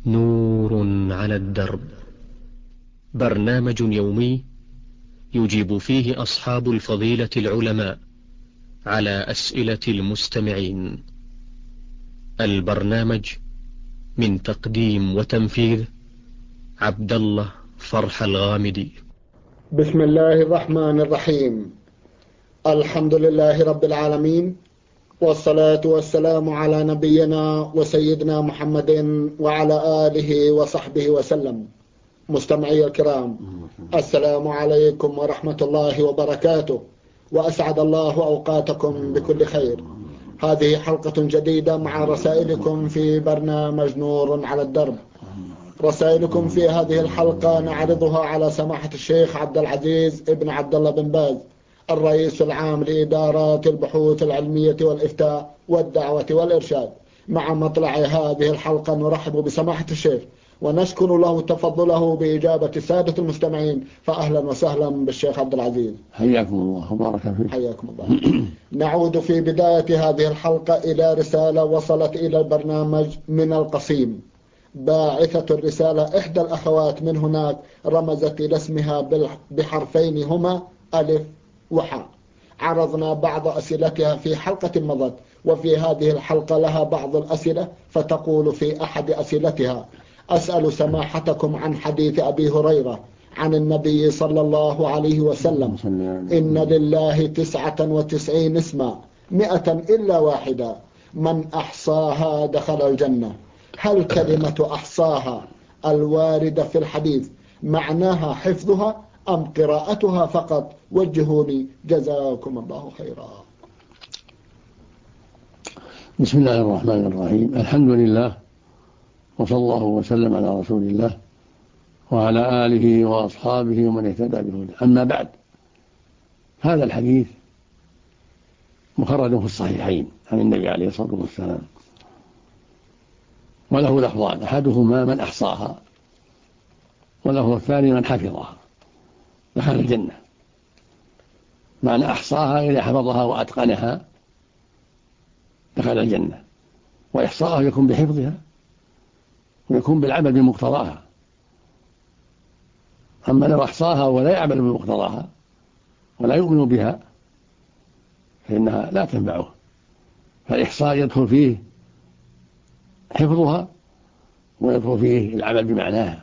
نور على الدرب، برنامج يومي يجيب فيه أصحاب الفضيلة العلماء على أسئلة المستمعين. البرنامج من تقديم وتنفيذ عبد الله فرح الغامدي. بسم الله الرحمن الرحيم. الحمد لله رب العالمين، والصلاة والسلام على نبينا وسيدنا محمد وعلى آله وصحبه وسلم. مستمعي الكرام، السلام عليكم ورحمة الله وبركاته، وأسعد الله أوقاتكم بكل خير. هذه حلقة جديدة مع رسائلكم في برنامج نور على الدرب. رسائلكم في هذه الحلقة نعرضها على سماحة الشيخ عبد العزيز ابن عبد الله بن باز، الرئيس العام لإدارات البحوث العلمية والإفتاء والدعوة والإرشاد. مع مطلع هذه الحلقة نرحب بسماحة الشيخ ونشكر له تفضله بإجابة السادة المستمعين، فأهلا وسهلا بالشيخ عبد العزيز. حياكم الله وبارك فيك. حياكم الله. نعود في بداية هذه الحلقة إلى رسالة وصلت إلى البرنامج من القصيم. باعثة الرسالة إحدى الأخوات من هناك رمزت إلى اسمها بحرفين هما ألف وحاء. عرضنا بعض أسئلتها في حلقة مضت، وفي هذه الحلقة لها بعض الأسئلة، فتقول في أحد أسئلتها: أسأل سماحتكم عن حديث أبي هريرة عن النبي صلى الله عليه وسلم: إن لله 99 اسما 100 إلا واحدة، من أحصاها دخل الجنة. هل كلمة أحصاها الواردة في الحديث معناها حفظها أم قراءتها فقط؟ وجهوني جزاكم الله خيرا. بسم الله الرحمن الرحيم. الحمد لله، وصلى الله وسلم على رسول الله وعلى آله وأصحابه ومن اهتدى بهداه. أما بعد، هذا الحديث مخرج في الصحيحين عن النبي عليه الصلاة والسلام، وله لفظان: أحدهما من أحصاها، واللفظ الثاني من حفظها دخل الجنة. معنى أحصاها إذا حفظها وأتقنها دخل الجنة، وإحصاءها يكون بحفظها ويكون بالعمل بمقتضاها. أما لو أحصاها ولا يعمل بمقتضاها ولا يؤمن بها فإنها لا تنفعه. فالإحصاء يدخل فيه حفظها ويدخل فيه العمل بمعناها.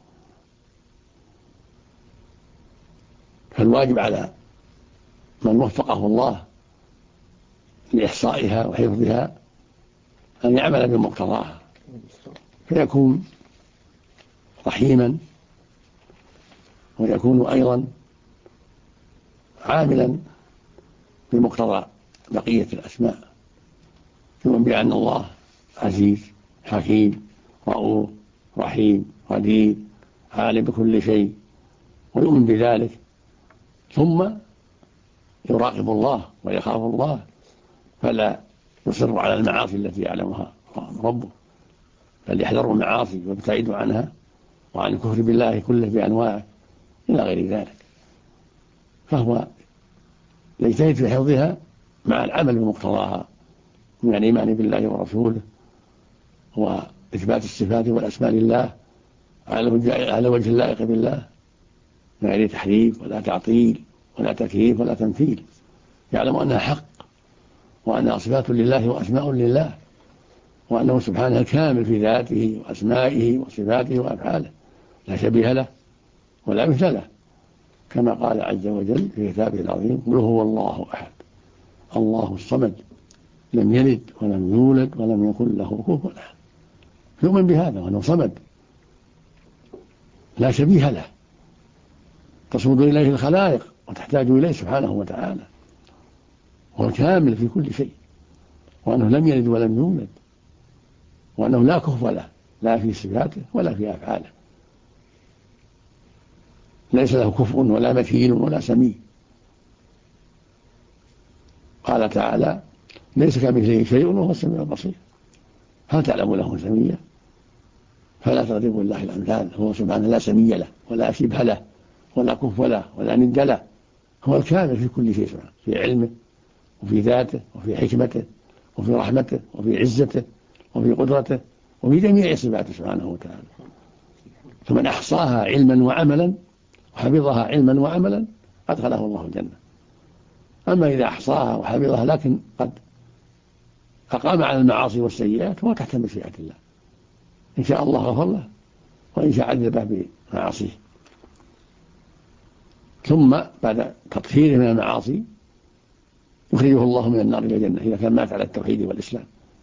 فالواجب على من وفقه الله لإحصائها وحفظها أن يعمل بمقتضاها، فيكون رحيما، ويكون أيضا عاملا بمقتضى بقية الأسماء، يؤمن بأن الله عزيز حكيم رؤوف رحيم قدير عالم بكل شيء، ويؤمن بذلك، ثم يراقب الله ويخاف الله، فلا يصر على المعاصي التي يعلمها ربه، بل يحذر المعاصي ويبتعد عنها وعن الكفر بالله كله بأنواعه إلى غير ذلك. فهو يجتهد في حفظها مع العمل بمقتضاها من الإيمان بالله ورسوله وإثبات الصفات والأسماء لله على وجه اللائق بالله، من غير تحريف ولا تعطيل ولا تكييف ولا تمثيل. يعلم أنها حق، وأنها صفات لله وأسماء لله، وأنه سبحانه كامل في ذاته وأسمائه وصفاته وأفعاله، لا شبيه له ولا مثل له، كما قال عز وجل في كتابه العظيم: قل هو الله أحد الله الصمد لم يلد ولم يولد ولم يكن له كفوا أحد. يؤمن بهذا، وأنه صمد لا شبيه له، تصمد إليه الخلائق وتحتاج إليه سبحانه وتعالى، هو كامل في كل شيء، وأنه لم يلد ولم يولد، وأنه لا كفو له لا في صفاته ولا في أفعاله، ليس له كفء ولا مثيل ولا سمي. قال تعالى: ليس كمثله شيء وهو السميع البصير. هل تعلم له سميا؟ فلا تضربوا الله الأمثال، هو سبحانه لا سمي له ولا شبه له ولا كفو له ولا ند له، هو الكامل في كل شيء سبحانه، في علمه وفي ذاته وفي حكمته وفي رحمته وفي عزته وفي قدرته وفي جميع صفاته سبحانه وتعالى. فمن أحصاها علما وعملا وحفظها علما وعملا أدخله الله الجنة. أما إذا أحصاها وحفظها لكن قد أقام على المعاصي والسيئات هو تحت مشيئة الله، إن شاء الله غفر له وإن شاء عذبه بمعاصيه. ثم بعد تطهيره من المعاصي يخرجه الله من النار إلى الجنة إذا كان مات على التوحيد والإسلام،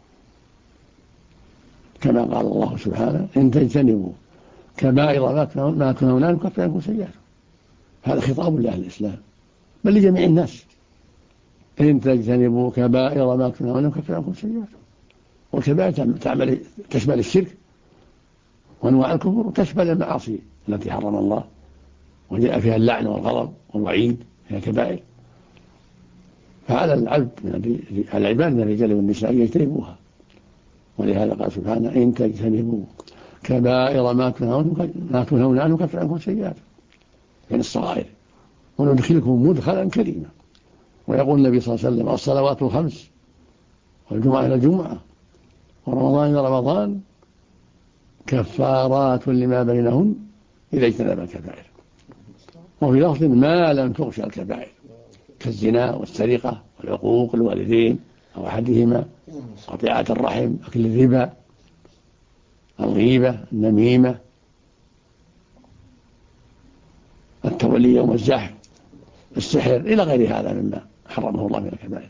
كما قال الله سبحانه إن تجتنبوا كبائر ما تنهون عنه نكفر عنكم سيئاتكم. هذا خطاب لأهل الإسلام بل لجميع الناس، إن تجتنبوا كبائر ما تنهون عنه نكفر عنكم سيئاتكم. والكبائر تشمل الشرك وأنواع الكفر وتشمل المعاصي التي حرم الله وجاء فيها اللعن والغضب والوعيد، هي كبائر. فعلى العباد من الرجال والنساء يجتنبوها، ولهذا قال سبحانه إن تجتنبوا كبائر ما تنهون عنه نكفر عنكم سيئاتكم من الصغائر وندخلكم مدخلا كريما. ويقول النبي صلى الله عليه وسلم الصلوات الخمس والجمعة إلى الجمعة ورمضان إلى رمضان كفارات لما بينهن إذا اجتنب الكبائر. وفي لفظ ما لم تغش الكبائر كالزنا والسرقة والعقوق الوالدين أو أحدهما، قطيعة الرحم، أكل الربا، الغيبة، النميمة، التولي يوم الزحف، السحر، إلى غير هذا مما حرمه الله من الكبائر.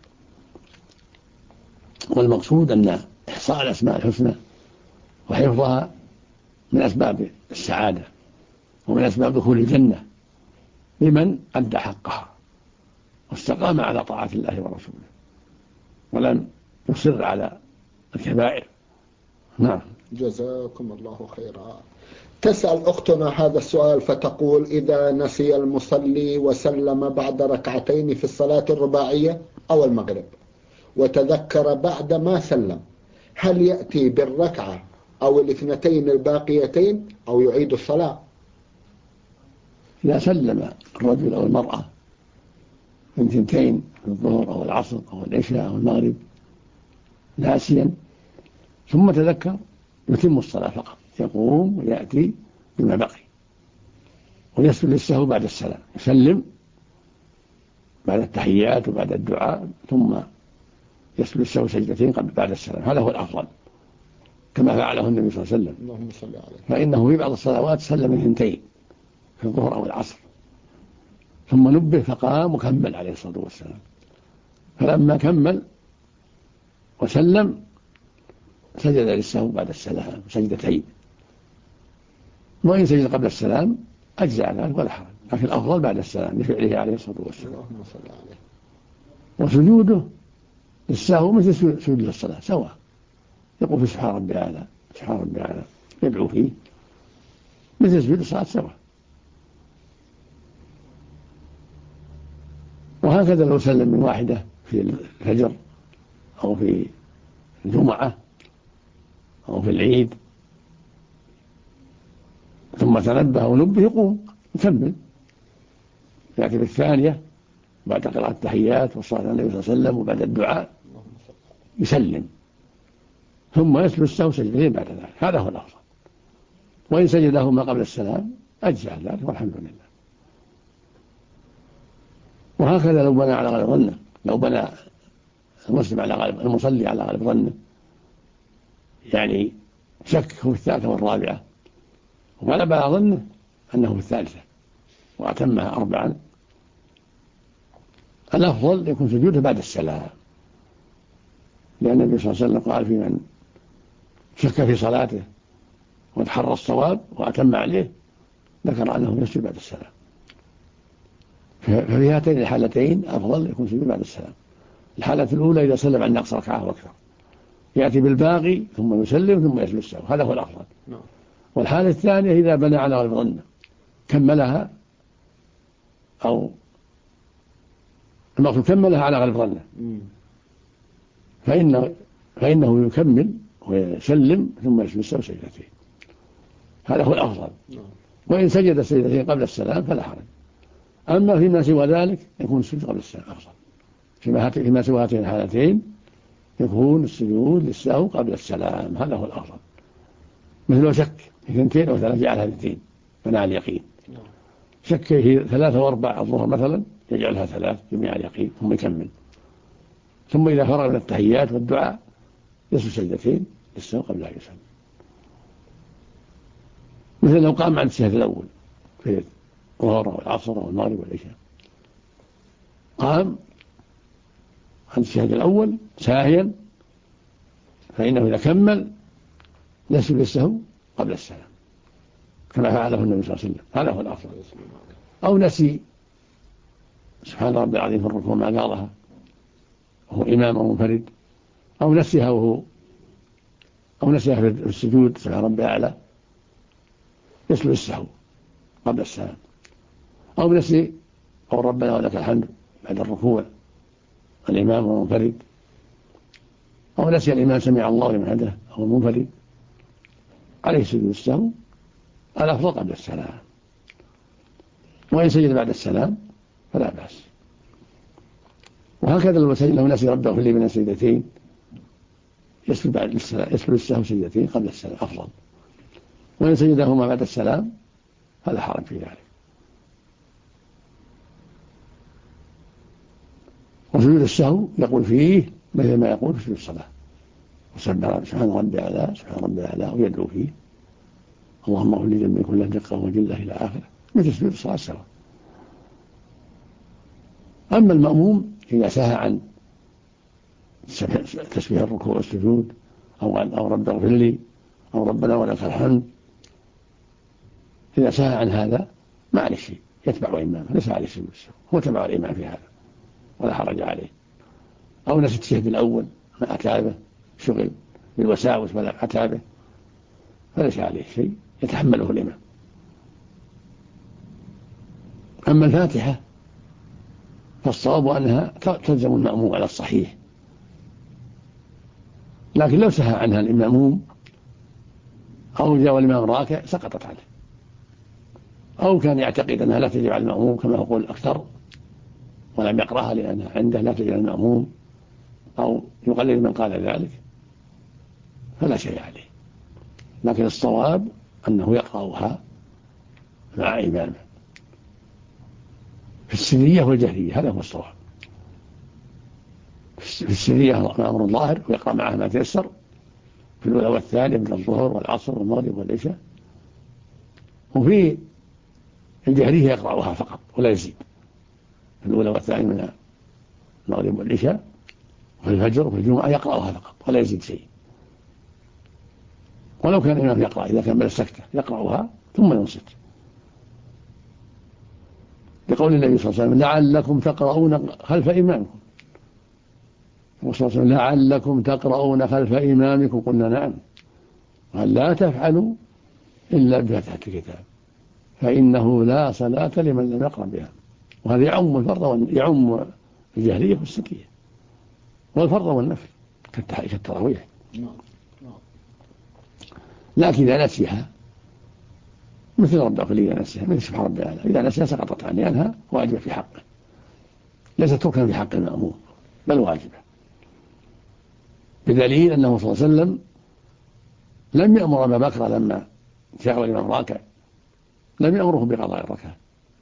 والمقصود أن إحصاء الأسماء الحسنى وحفظها من أسباب السعادة ومن أسباب دخول الجنة لمن أدى حقها واستقام على طاعة الله ورسوله ولم يصر على الكبائر. نعم. جزاكم الله خيرا. تسأل أختنا هذا السؤال فتقول إذا نسي المصلي وسلم بعد ركعتين في الصلاة الرباعية أو المغرب وتذكر بعد ما سلم، هل يأتي بالركعة أو الاثنتين الباقيتين أو يعيد الصلاة؟ إذا سلم الرجل أو المرأة من ثنتين في الظهر أو العصر أو العشاء أو المغرب ناسيا ثم تذكر يتم الصلاة فقط، يقوم ويأتي بما بقي ويسجد للسهو بعد السلام، يسلم بعد التحيات وبعد الدعاء ثم يسجد للسهو سجدتين بعد السلام. هذا هو الأفضل كما فعله النبي صلى الله عليه وسلم. اللهم صل عليه. فإنه في بعض الصلوات سلم من ثنتين في الظهر أو العصر ثم نبه فقام وكمل عليه الصلاة والسلام، فلما كمل وسلم سجد للسهو بعد السلام سجدتين، وإن سجد قبل السلام أجزع ذلك ولا حرج، لكن الأفضل بعد السلام لفعله عليه الصلاة والسلام. اللهم صل عليه. وسجوده للسهو مثل سجود للصلاة سواء، يقول في سبحان ربي الأعلى سبحان ربي الأعلى يدعو فيه مثل سجود الصلاة سواء. وهكذا لو سلم من واحدة في الفجر أو في الجمعة أو في العيد ثم تنبه ونبه يقوم يكمل، يأتي بالثانية بعد قراءة التحيات والصلاة على النبي صلى الله عليه وسلم وبعد الدعاء يسلم ثم يسجد السهو سجدتين بعد ذلك، هذا هو الأفضل. وإن سجدهما قبل السلام أجزع ذلك والحمد لله. وهكذا لو بنى على غالب ظنه، لو بنى المسلم على غالب المصلي على غالب ظنه يعني شك في الثالثة والرابعة وغلب على ظنه أنه في الثالثة وأتمها 4، الأفضل يكون سجوده بعد السلام، لأن النبي صلى الله عليه وسلم قال في من شك في صلاته وتحرى الصواب وأتم عليه ذكر أنه يسجد بعد السلام. ففي هاتين الحالتين أفضل يكون سجود بعد السلام. الحالة الأولى إذا سلم عن نقص ركعة وأكثر يأتي بالباقي ثم يسلم ثم يسجد السهو، هذا هو الأفضل. والحالة الثانية إذا بنى على غالب ظنه كملها أو المقصود كملها على غالب ظنه فإنه يكمل ويسلم ثم يسجد السهو سجدتين، هذا هو الأفضل. وإن سجد سجدتين قبل السلام فلا حرج. أما فيما سوى ذلك يكون السجود قبل السلام أفضل. فيما سوى هاتين الحالتين يكون السجود للسهو قبل السلام، هذا هو الأفضل. مثل لو شك في 2 أو 3 جعلها 2 بناء اليقين. شك في 3 و4 الظهر مثلا يجعلها 3 جميع اليقين ثم يكمل. ثم إذا فرغ من التحيات والدعاء يسجد سجدتين للسهو قبل أن يسلم. مثل لو قام عن الشهادة الأول في الظهر والعصر والمغرب والعشاء، قام عن الشهادة الأول ساهيا، فإنه إذا كمل يسجد للسهو قبل السلام كما فعله النبي صلى الله عليه وسلم، هذا هو الأفضل. أو نسي سبحان ربي العظيم في الركوع ما قالها وهو إمام أو منفرد، أو نسيها في السجود سبحان ربي الأعلى يسجد للسهو قبل السلام. أو نسي أو ربنا ولك الحمد بعد الركوع الإمام أو منفرد، أو نسي الإمام سمع الله لمن حمده أو المنفرد، عليه سجود السهو الأفضل قبل السلام. وإن سجد بعد السلام فلا بأس. وهكذا لو نسي ربه في الليل من السجدتين يسجد السهو سجدتين قبل السلام أفضل، وإن سجدهما بعد السلام فلا حرج في ذلك. وسجود السهو يقول فيه مثل ما يقول في سجود الصلاة، سبحان ربي الأعلى سبحان ربي الأعلى، ويدعو فيه اللهم اغفر لي ذنبي كله دقة وجلة إلى آخره، مثل سجود الصلاة سواء. أما المأموم إذا سهى عن تسبيح الركوع والسجود أو رب اغفر لي أو ربنا ولك الحمد، إذا سهى عن هذا ما عليه شيء، يتبع إمامه ليس عليه سجود السهو، هو تبع الإمام في هذا ولا حرج عليه. أو نسي التشهد الأول ما أتى به، شغل بالوساوس ولا أتى به، فليس عليه شيء يتحمله الإمام. أما الفاتحة فالصواب أنها تلزم المأموم على الصحيح، لكن لو سهى عنها المأموم أو جاء الإمام راكع سقطت عنه، أو كان يعتقد أنها لا تجب على المأموم كما يقول الأكثر ولم يقرأها لأنها عنده لا تجب على المأموم، أو يقلل من قال ذلك، فلا شيء عليه. لكن الصواب أنه يقرأها مع إمامه في السرية والجهرية، هذا هو الصواب. في السرية أمر ظاهر ويقرأ معه ما تيسر في الأولى والثانية من الظهر والعصر والمغرب والعشاء، وفي الجهرية يقرأها فقط ولا يزيد في الأولى والثانية من المغرب والعشاء، وفي الفجر وفي الجمعة يقرأها فقط ولا يزيد شيء. ولو كان الإمام يقرأ إذا كمل السكتة يقرأها ثم ينصت، لقول النبي صلى الله عليه وسلم لعلكم تقرؤون خلف إمامكم، وصلى الله عليه وسلم لعلكم تقرؤون خلف إمامكم، قلنا نعم، قال لا تفعلوا إلا بفتحة الكتاب فإنه لا صلاة لمن لم يقرأ بها. وهذا يعم الفرض يعم الجهرية والسرية والفرض والنفل كالتراويح. لكن إذا نسيها مثل رب اغفر لي إذا نسيها، مثل سبحان ربي الأعلى إذا نسيها سقطت عنه لأنها واجبة في حقه، ليست ركنا في حق المأموم بل واجبة، بدليل أنه صلى الله عليه وسلم لم يأمر أبا بكر لما شاء الإمام راكع لم يأمره بقضاء الركعة،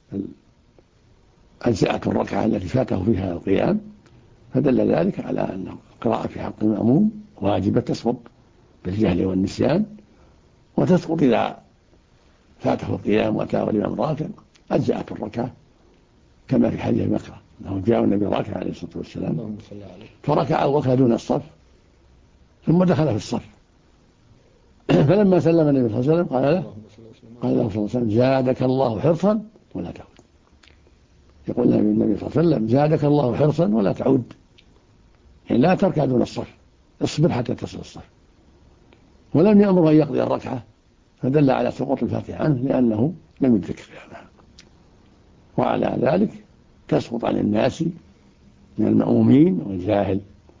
أجزأته الركعة التي فاته فيها القيام، فدل ذلك على أن القراءة في حق المأموم واجبة تسقط بالجهل والنسيان، وتسقط إذا فاته القيام وأتى والإمام راكع أجزأته الركعة، كما في حديث بكر أنه جاء النبي راكع عليه الصلاة والسلام فركع وكا دون الصف ثم دخل في الصف، فلما سلم النبي صلى الله عليه وسلم قال له صلى الله عليه وسلم زادك الله حرصا ولا تعود. يقول النبي صلى الله عليه وسلم زادك الله حرصا ولا تعود، يعني لا تركع دون الصف، اصبر حتى تصل الصف. ولم يأمر أن يقضي الركعة، فدل على سقوط الفاتحة عنه لأنه لم يدرك فيها، وعلى ذلك تسقط عن الناس من المأمومين والجاهل،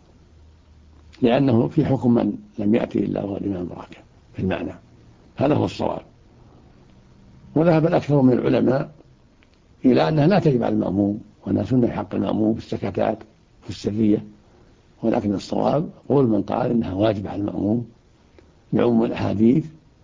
لأنه في حكم من لم يأتي إلا وهو الإمام راكع في المعنى، هذا هو الصواب. وذهب الأكثر من العلماء إلى أنها لا تجب على المأموم، وأنها سنة في حق المأموم في السكتات في السرية، ولكن الصواب قول من قال إنها واجبة على المأموم يعم الأحاديث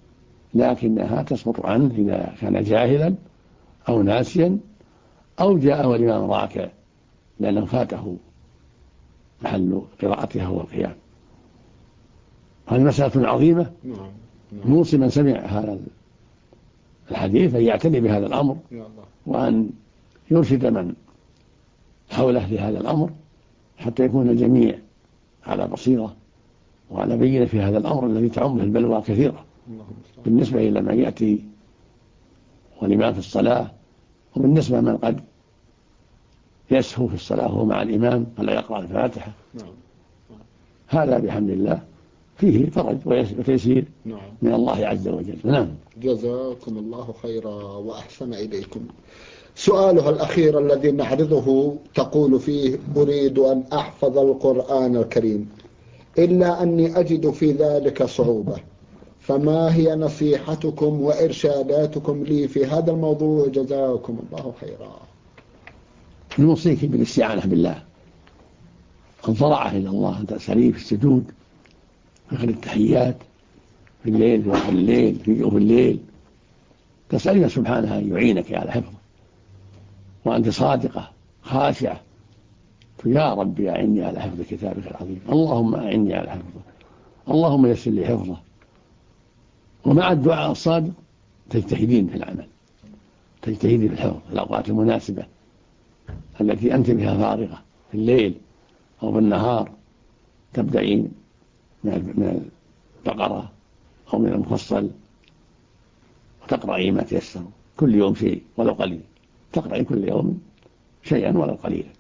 لكنها تسقط عنه إذا كان جاهلا أو ناسيا أو جاء والإمام راكع لأنه فاته محل قراءتها هو القيام. هذه مسألة عظيمة، نوصي من سمع هذا الحديث أن يعتني بهذا الأمر، وأن يرشد من حوله لهذا الأمر حتى يكون الجميع على بصيرة وعلى بينة في هذا الأمر الذي تعمه البلوى كثيرة بالنسبة إلى من يأتي والإمام في الصلاة، وبالنسبة من قد يسهو في الصلاة وهو مع الإمام فلا يقرأ الفاتحة. هذا بحمد الله فيه فرج وتيسير من الله عز وجل. نعم. جزاكم الله خيرا وأحسن إليكم. سؤالها الأخير الذي نعرضه تقول فيه: أريد أن أحفظ القرآن الكريم إلا أني أجد في ذلك صعوبة، فما هي نصيحتكم وإرشاداتكم لي في هذا الموضوع؟ جزاكم الله خيرا. نوصيك بالاستعانة بالله، الضراعة إلى الله، أن تسأليه في السجود في آخر التحيات، في الليل في آخر الليل في جوف الليل، تسأليه سبحانه أن يعينك على حفظه، وأنت صادقة خاشعة يا ربي أعني على حفظ كتابك العظيم، اللهم أعني على حفظه، اللهم يسر لي حفظه. ومع الدعاء الصادق تجتهدين في العمل، تجتهدين في الحفظ في الأوقات المناسبة التي أنت بها فارغة في الليل أو في النهار، تبدأين من البقرة أو من المفصل وتقرأي ما تيسر، كل يوم شيء ولو قليل، تقرأي كل يوم شيئا ولو قليلا،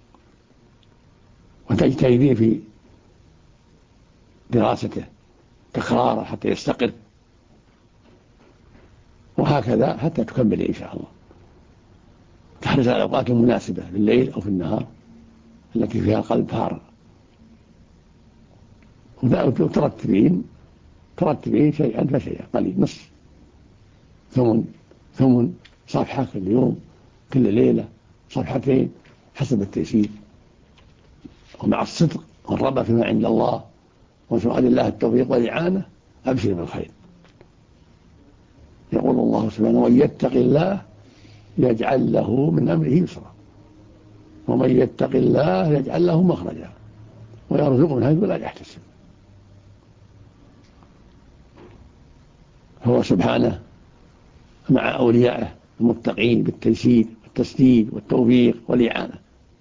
وتجتهدين في دراسته تكراره حتى يستقر، وهكذا حتى تكمل إن شاء الله. تحرص على الأوقات المناسبة في الليل أو في النهار التي فيها القلب فارغ، وترتبين شيئا فشيئا، قليل نصف ثمن صفحة كل يوم، كل ليلة صفحتين حسب التيسير، ومع الصدق والرغبة فيما عند الله وسؤال الله التوفيق والإعانة أبشر بالخير. يقول الله سبحانه: ومن يتق الله يجعل له من أمره يسرا، ومن يتق الله يجعل له مخرجا ويرزقه من حيث لا يحتسب. هو سبحانه مع أوليائه المتقين بالتيسير والتسديد والتوفيق والإعانة.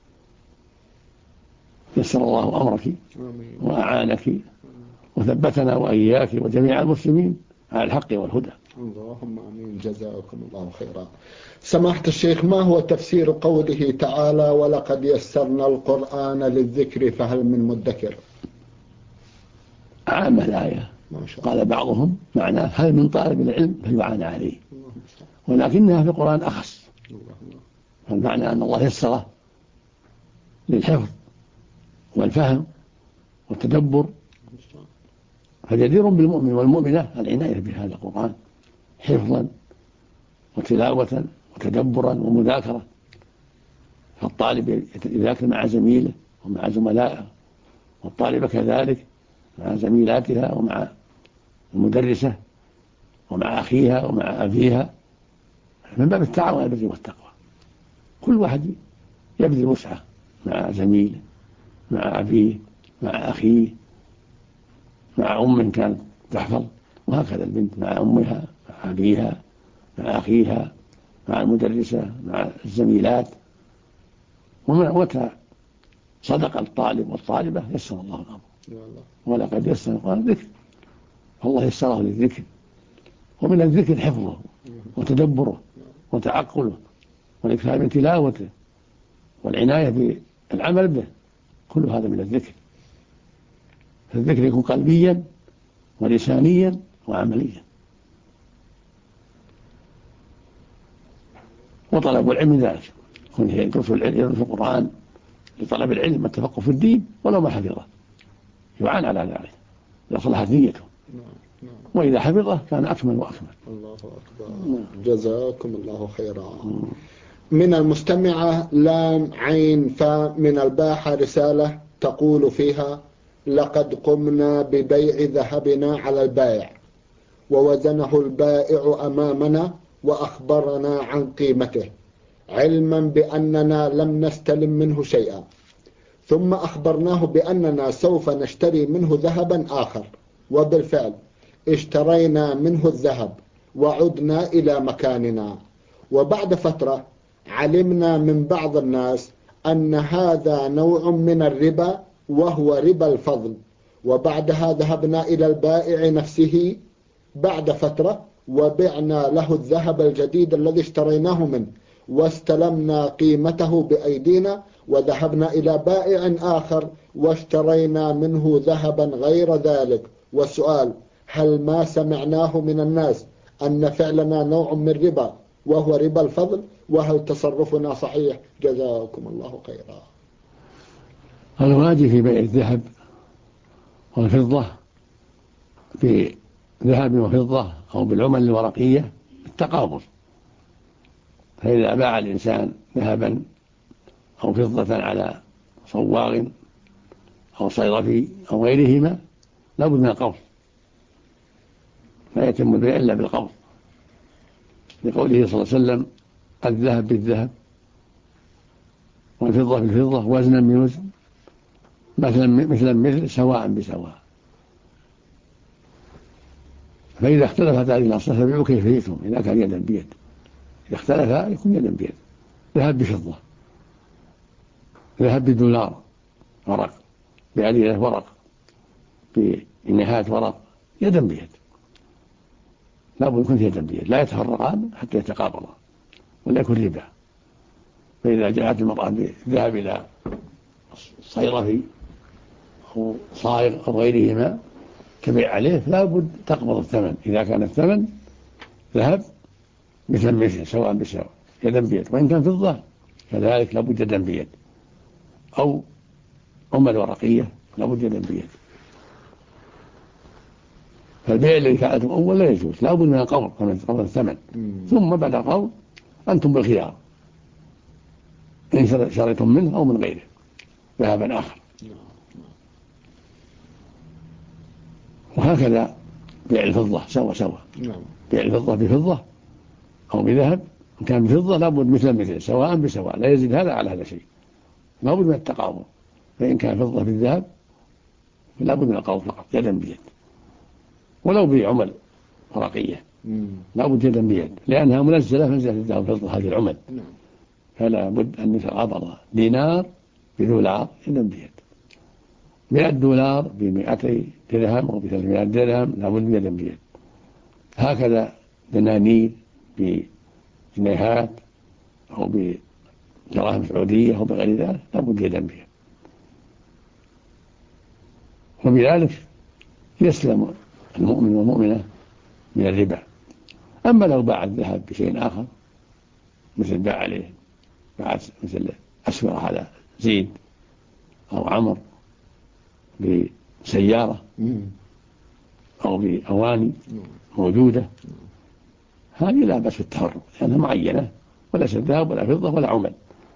يسر الله أمرك وأعانك وثبتنا وإياك وجميع المسلمين على الحق والهدى. اللهم آمين. جزاكم الله خيرا. سماحة الشيخ، ما هو تفسير قوله تعالى: ولقد يسرنا القرآن للذكر فهل من مدكر؟ عامة الآية، قال بعضهم معناه هل من طالب العلم فيعان عليه، ولكنها في القرآن أخص، فالمعنى أن الله يسره للحفظ والفهم والتدبر، فجدير بالمؤمن والمؤمنة العناية بهذا القرآن حفظا وتلاوة وتدبرا ومذاكرة. فالطالب يذاكر مع زميله ومع زملائه، والطالبة كذلك مع زميلاتها ومع المدرسة ومع أخيها ومع أبيها، من باب التعاون على البر والتقوى. كل واحد يبذل وسعه مع زميله، مع أبيه، مع أخيه، مع أم كانت تحفظ، وهكذا البنت مع أمها، مع أبيها، مع أخيها، مع المدرسة، مع الزميلات. ومتى صدق الطالب والطالبة يسر الله الأمر. ولقد يسر القرآن ذكر، فالله يسره للذكر، ومن الذكر حفظه وتدبره وتعقله والإكثار من تلاوته والعناية بالعمل به، كل هذا من الذكر. فالذكر يكون قلبيا ولسانيا وعمليا. وطلب العلم من ذلك، يكون يدرس القرآن لطلب العلم والتفقه في الدين ولو ما حفظه، يعان على ذلك إذا صلحت نيته، وإذا حفظه كان أكمل وأكمل. الله أكبر. جزاكم الله خيرا. من المستمعة لام عين فا من الباحة رسالة تقول فيها: لقد قمنا ببيع ذهبنا على البائع، ووزنه البائع أمامنا وأخبرنا عن قيمته علما بأننا لم نستلم منه شيئا، ثم أخبرناه بأننا سوف نشتري منه ذهبا آخر، وبالفعل اشترينا منه الذهب وعدنا إلى مكاننا. وبعد فترة علمنا من بعض الناس أن هذا نوع من الربا وهو ربا الفضل، وبعدها ذهبنا إلى البائع نفسه بعد فترة وبعنا له الذهب الجديد الذي اشتريناه منه، واستلمنا قيمته بأيدينا، وذهبنا إلى بائع آخر واشترينا منه ذهبا غير ذلك. والسؤال: هل ما سمعناه من الناس أن فعلنا نوع من ربا وهو ربا الفضل؟ وهل تصرفنا صحيح؟ جزاكم الله خيرا. الواجب في بيع الذهب والفضة بذهب وفضة أو بالعمل الورقية التقابض، فإذا باع الإنسان ذهبا أو فضة على صواغ أو صيرفي أو غيرهما لا بد من القبض، لا يتم البيع إلا بالقبض، لقوله صلى الله عليه وسلم: الذهب بالذهب والفضة بالفضة وزنا بوزن مثلا مثل سواء بسواء. فإذا اختلفت هذه الأصناف فبيعوا كيفيتهم إذا كان يدا بيد، إذا اختلفا يكون يدا بيد. ذهب بفضة، ذهب بالدولار ورق، بعليلة ورق، بنهاية ورق، يدا بيد، لا بد يكون يدا بيد، لا يتفرقان حتى يتقابضا ولا يكون ربا. فإذا جاءت المرأة بالذهب إلى صيرفي أو صائغ أو غيرهما كبيع عليه لا بد تقبض الثمن، إذا كان الثمن ذهب مثل سواء بسواء يدا بيد، وإن كان فضة كذلك لا بد يدا بيد، أو عمل ورقية لا بد يدا بيد. فالبيع الذي فعلتم أول لا يجوز، لا بد من القبض قبل الثمن، ثم بعد القبض أنتم بالخيار إن شريتم منه أو من غيره ذهبا آخر. وهكذا بيع الفضة سوا بيع الفضة بفضة أو بذهب، إن كان بفضة لا بد مثل سواء بسواء، لا يزيد هذا على هذا شيء، لا بد من التقابض. فإن كان فضة بالذهب لا بد من القبض فقط يدا بيد، ولو بعمل ورقية لا بد يدا بيد، لأنها منزلة الذهب والفضة هذه العمل، فلا بد أن يتقابض دينار بدولار يدا بيد، 100 دولار ب200 درهم أو ب300 درهم لا بد يدا بيد. هكذا دنانير بجنيهات أو بدراهم سعودية أو بغير ذلك لا بد يدا بيد، وبذلك يسلم المؤمن والمؤمنة من الربا. أما لو باع الذهب بشيء آخر مثل باع عليه مثل أسورة على زيد أو عمر بسيارة أو بأواني موجودة، هذه لا بأس بالتفرق لأنها معينة وليس ذهب ولا فضة ولا عمل،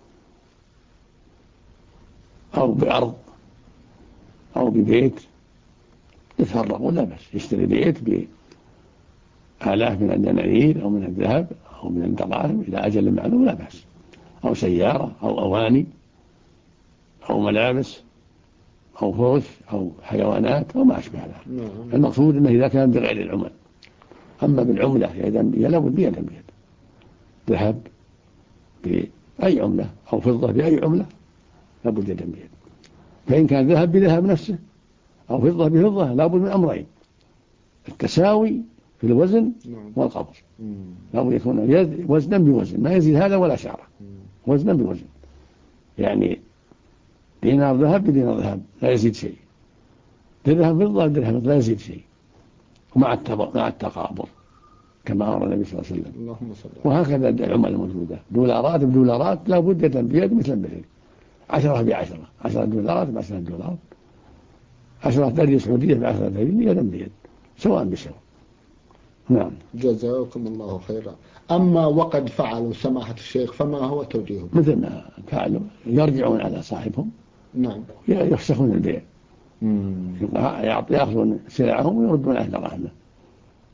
أو بأرض أو ببيت يتفرقوا لا بأس، يشتري بيت بآلاف من الدنانير أو من الذهب أو من الدراهم إلى أجل معلوم لا بأس، أو سيارة أو أواني أو ملابس أو فرش أو حيوانات أو ما أشبه ذلك. المقصود أنه إذا كان بغير العمل. أما بالعملة يدا بيد لا بد يدا بيد، ذهب بأي عملة أو فضة بأي عملة لا بد يدا بيد. فإن كان ذهب بذهب نفسه أو فضة بفضة لا بد من أمرين: التساوي في الوزن والقبض، لا بد يكون وزنا بوزن، ما يزيد هذا ولا شعره، وزنا بوزن، يعني دينار ذهب بدينار ذهب لا يزيد شيء، درهم فضة بدرهم لا يزيد شيء، ومع التقابض كما أمر النبي صلى الله عليه وسلم. وهكذا العمل الموجودة دولارات بدولارات لا بد يدا بيد مثل 10 ب10، 10 دولارات ب10 دولار، 10 درهم سعودية ب10 درهم يدا بيد سواء بسواء. نعم. جزاكم الله خيرا. أما وقد فعلوا سماحة الشيخ فما هو توجيههم؟ مثل ما فعلوا يرجعون على صاحبهم، نعم، يفسخون البيع، يأخذون سلعهم ويردون عليه دراهمه،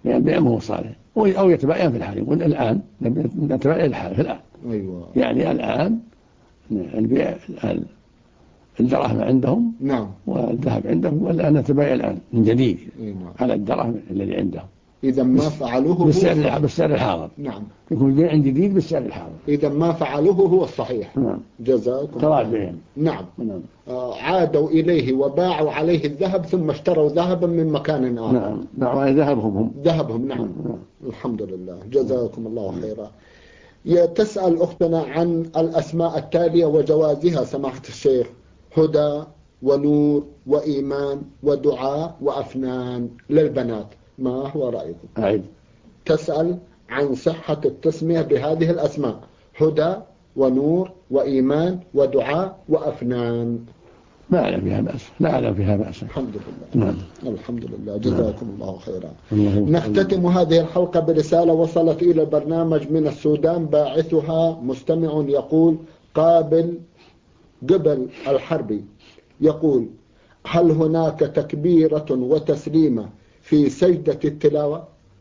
يعني بأمه صالح أو يتباين في الحال. يقول الآن نتباين الحال في الآن. أيوة. يعني الآن نبيع الدراهم عندهم نعم والذهب عندهم، والآن نتباين الآن من جديد نعم. على الدراهم الذي عندهم إذا ما فعلوه بالسعر الحاضر. نعم. يكون بيع جديد بالسعر الحاضر. إذا ما فعلوه هو الصحيح. نعم. جزاكم الله. نعم. نعم. عادوا إليه وباعوا عليه الذهب ثم اشتروا ذهبا من مكان آخر. نعم. باعوا ذهبهم نعم. نعم. الحمد لله. جزاكم الله خيرا. تسأل أختنا عن الأسماء التالية وجوازها سماحة الشيخ: هدى ونور وإيمان ودعاء وأفنان للبنات، ما هو رأيكم؟ أعيد. تسأل عن صحة التسمية بهذه الأسماء: هدى ونور وإيمان ودعاء وأفنان. ما أعلم فيها بأس. لا أعلم فيها بأس. الحمد لله. نعم. الحمد لله. جزاكم الله خيرا. نختتم هذه الحلقة برسالة وصلت إلى البرنامج من السودان، باعثها مستمع يقول قبل الحربي، يقول: هل هناك تكبيرة وتسليمة في سجدة التلاوة؟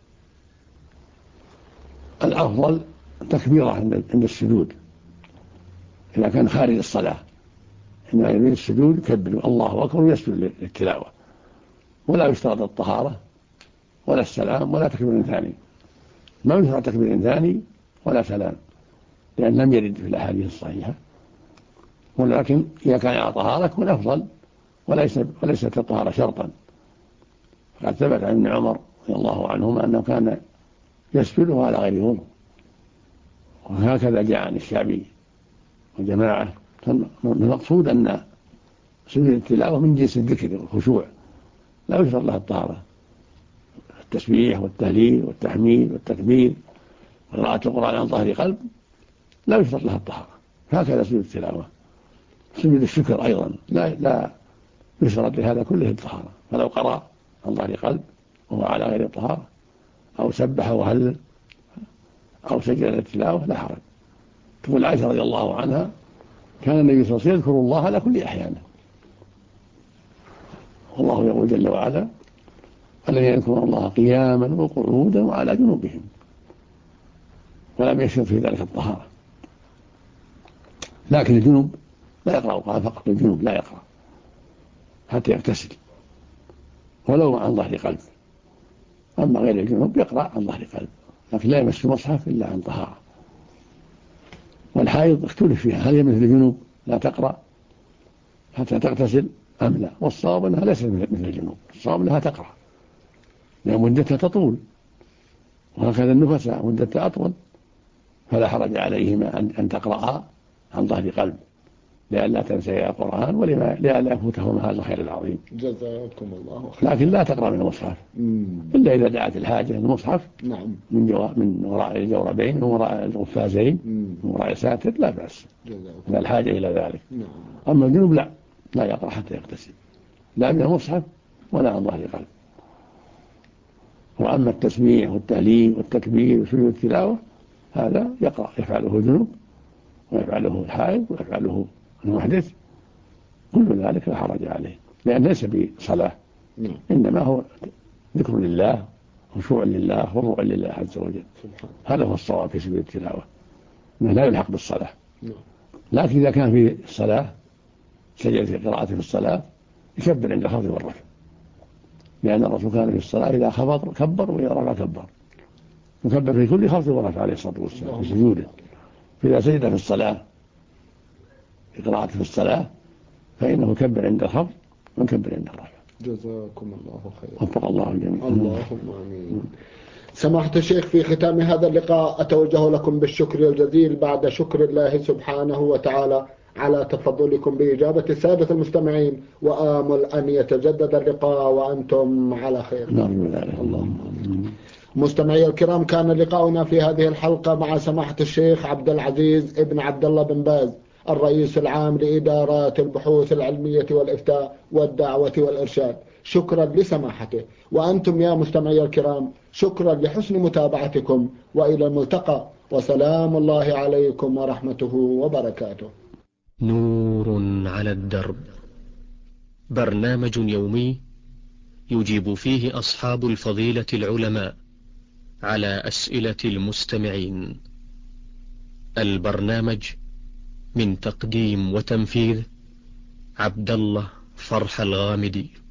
الأفضل تكبيرة عند السجود إذا كان خارج الصلاة. إنما يريد السجود يكبر الله أكبر ويسجد للتلاوة، ولا يشترط الطهارة ولا السلام ولا تكبير ثاني. ما يشترط تكبير ثاني ولا سلام، لأن لم يرد في الأحاديث الصحيحة. ولكن إذا كان على طهارة يكون أفضل، وليست الطهارة شرطا. قد ثبت عن ابن عمر رضي الله عنهما أنه كان يسجد على غير وضوء، وهكذا جاء عن الشعبي وجماعة. المقصود أن سجود التلاوة من جنس الذكر والخشوع، لا يشترط لها الطهارة. التسبيح والتهليل والتحميد والتكبير وقراءة القرآن عن ظهر قلب لا يشترط لها الطهارة. هكذا سجود التلاوة. سجود الشكر أيضا لا يشترط لهذا كله الطهارة. فلو قرأ عن ظهر قلب وهو على غير الطهارة، أو سبح وهلل أو سجد التلاوة لا حرج. تقول عائشة رضي الله عنها: كان النبي صلى الله عليه وسلم يذكر الله على كل أحيانه. والله يقول جل وعلا: الذين يذكرون الله قياما وقعودا وعلى جنوبهم. ولم يشرط في ذلك الطهارة. لكن الجنوب لا يقرأ القرآن فقط. الجنوب لا يقرأ حتى يغتسل ولو عن ظهر قلب. أما غير الجنوب يقرأ عن ظهر قلب، لكن لا يمس المصحف إلا عن طهارة. والحائض اختلف فيها: هل هي مثل الجنوب لا تقرأ حتى تغتسل أم لا؟ والصواب أنها ليست مثل الجنوب. الصواب أنها تقرأ لأن مدتها تطول، وهكذا النفساء مدتها أطول، فلا حرج عليهما أن تقرأ عن ظهر قلب لئلا تنسى القرآن ولئلا يفوتهما هذا الخير العظيم. جزاكم الله خيرا. لكن لا تقرأ من المصحف إلا إذا دعت الحاجة. المصحف نعم من وراء الجوربين، من وراء القفازين، من وراء ساتر لا بأس إذا الحاجة إلى ذلك. نعم. أما الجنوب لا يقرأ حتى يغتسل، لا من المصحف ولا عن ظهر قلب. وأما التسبيح والتهليل والتكبير وسجود التلاوة هذا يفعله الجنوب ويفعله الحائض ويفعله المحدث، كل ذلك لا حرج عليه، لأن ليس بصلاة، إنما هو ذكر لله وخشوع لله ورؤى لله عز وجل. هذا هو الصواب في سجود التلاوة، إنه لا يلحق بالصلاة. لكن إذا كان في الصلاة سجد في قراءته في الصلاة يكبر عند الخفض والرفع، لأن الرسول كان في الصلاة إذا خفض كبر وإذا رفع كبر، يكبر في كل خفض ورفع عليه الصلاة والسلام في سجوده. فإذا سجد في الصلاة في قراءته في الصلاة فإنه يكبر عند الخفض ويكبر عند الرفع. جزاكم الله خيرا. وفق الله الجميع. اللهم آمين. سماحة الشيخ، في ختام هذا اللقاء أتوجه لكم بالشكر الجزيل بعد شكر الله سبحانه وتعالى على تفضلكم بإجابة السادة المستمعين، وآمل أن يتجدد اللقاء وأنتم على خير. اللهم آمين. مستمعي الكرام، كان لقاؤنا في هذه الحلقة مع سماحة الشيخ عبد العزيز ابن عبد الله بن باز، الرئيس العام لإدارات البحوث العلمية والإفتاء والدعوة والإرشاد. شكرا لسماحته، وأنتم يا مستمعي الكرام شكرا لحسن متابعتكم، وإلى الملتقى، وسلام الله عليكم ورحمته وبركاته. نور على الدرب، برنامج يومي يجيب فيه أصحاب الفضيلة العلماء على أسئلة المستمعين. البرنامج من تقديم وتنفيذ عبد الله فرح الغامدي.